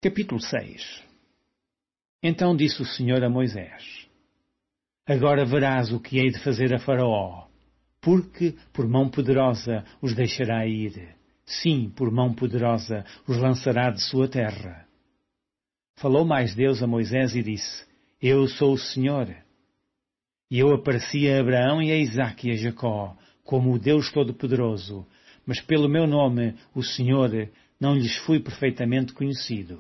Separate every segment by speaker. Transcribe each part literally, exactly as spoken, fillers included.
Speaker 1: Capítulo seis. Então disse o Senhor a Moisés: Agora verás o que hei de fazer a Faraó, porque por mão poderosa os deixará ir. Sim, por mão poderosa os lançará de sua terra. Falou mais Deus a Moisés e disse: Eu sou o Senhor. E eu apareci a Abraão e a Isaque e a Jacó, como o Deus Todo-Poderoso, mas pelo meu nome, o Senhor, não lhes fui perfeitamente conhecido.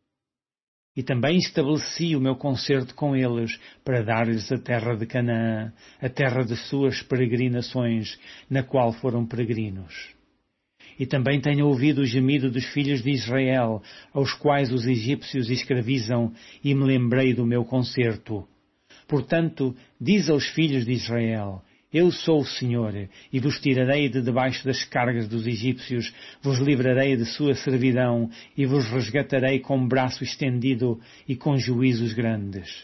Speaker 1: E também estabeleci o meu concerto com eles, para dar-lhes a terra de Canaã, a terra de suas peregrinações, na qual foram peregrinos. E também tenho ouvido o gemido dos filhos de Israel, aos quais os egípcios escravizam, e me lembrei do meu concerto. Portanto, diz aos filhos de Israel: Eu sou o Senhor, e vos tirarei de debaixo das cargas dos egípcios, vos livrarei de sua servidão, e vos resgatarei com braço estendido e com juízos grandes.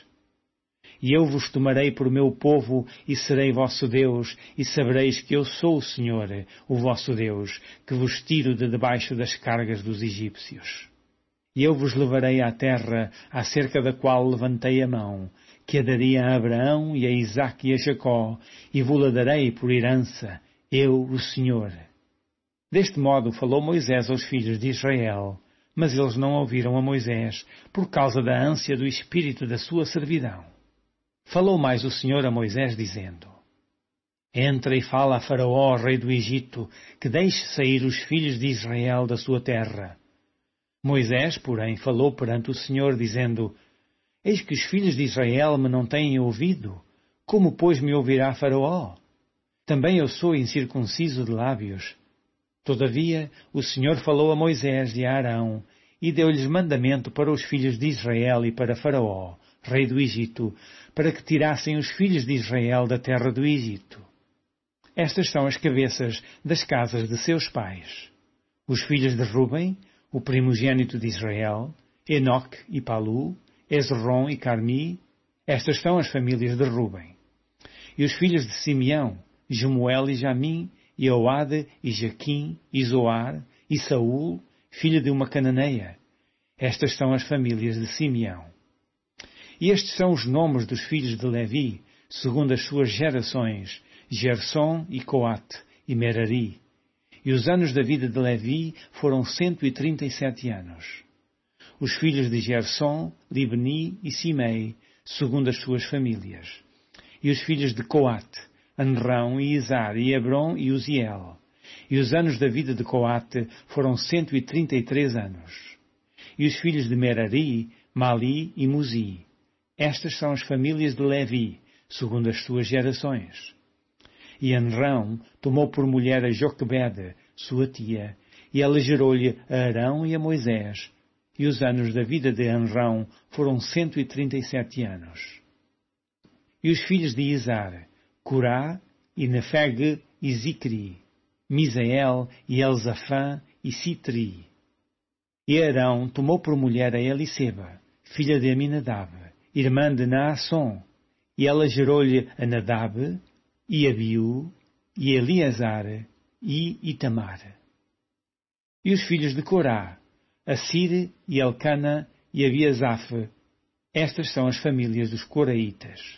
Speaker 1: E eu vos tomarei por meu povo, e serei vosso Deus, e sabereis que eu sou o Senhor, o vosso Deus, que vos tiro de debaixo das cargas dos egípcios. E eu vos levarei à terra, acerca da qual levantei a mão, que a daria a Abraão e a Isaque e a Jacó, e vou-la darei por herança, eu, o Senhor. Deste modo falou Moisés aos filhos de Israel, mas eles não ouviram a Moisés, por causa da ânsia do espírito da sua servidão. Falou mais o Senhor a Moisés, dizendo: Entra e fala a Faraó, rei do Egito, que deixe sair os filhos de Israel da sua terra. Moisés, porém, falou perante o Senhor, dizendo: Eis que os filhos de Israel me não têm ouvido. Como, pois, me ouvirá Faraó? Também eu sou incircunciso de lábios. Todavia, o Senhor falou a Moisés e a Arão, e deu-lhes mandamento para os filhos de Israel e para Faraó, rei do Egito, para que tirassem os filhos de Israel da terra do Egito. Estas são as cabeças das casas de seus pais. Os filhos de Ruben, o primogênito de Israel, Enoque e Palu, Esrom e Carmi. Estas são as famílias de Ruben. E os filhos de Simeão, Jemuel e Jamim, e Oade e Jaquim e Zoar, e Saul, filho de uma cananeia. Estas são as famílias de Simeão. E estes são os nomes dos filhos de Levi, segundo as suas gerações, Gersom e Coate e Merari. E os anos da vida de Levi foram cento e trinta e sete anos. Os filhos de Gersom, Libni e Simei, segundo as suas famílias. E os filhos de Coate, Anrão e Izar e Hebron e Uziel. E os anos da vida de Coate foram cento e trinta e três anos. E os filhos de Merari, Mali e Muzi. Estas são as famílias de Levi, segundo as suas gerações. E Anrão tomou por mulher a Joquebede, sua tia, e ela gerou-lhe a Arão e a Moisés. E os anos da vida de Anrão foram cento e trinta e sete anos. E os filhos de Izar, Corá, e Nefeg e Zicri, Misael e Elzafã e Citri. E Arão tomou por mulher a Eliseba, filha de Aminadab, irmã de Naasson, e ela gerou-lhe a Nadab, e Abiú, e Eleazar, e Itamar. E os filhos de Corá, Assir e Elcana e Abiasaf. Estas são as famílias dos coraitas.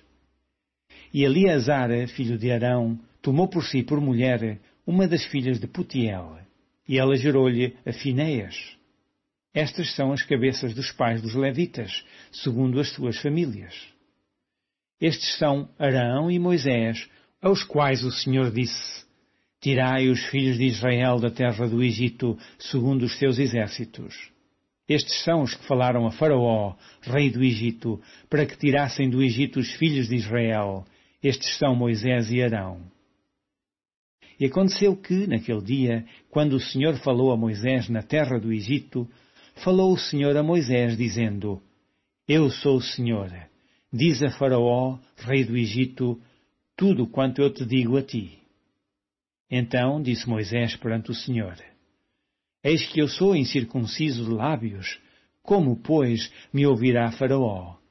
Speaker 1: E Eleazar, filho de Arão, tomou por si por mulher uma das filhas de Putiel, e ela gerou-lhe a Finéias. Estas são as cabeças dos pais dos levitas, segundo as suas famílias. Estes são Arão e Moisés, aos quais o Senhor disse: Tirai os filhos de Israel da terra do Egito, segundo os seus exércitos. Estes são os que falaram a Faraó, rei do Egito, para que tirassem do Egito os filhos de Israel. Estes são Moisés e Arão. E aconteceu que, naquele dia, quando o Senhor falou a Moisés na terra do Egito, falou o Senhor a Moisés, dizendo: Eu sou o Senhor. Diz a Faraó, rei do Egito, tudo quanto eu te digo a ti. Então disse Moisés perante o Senhor: Eis que eu sou incircunciso de lábios. Como, pois, me ouvirá Faraó?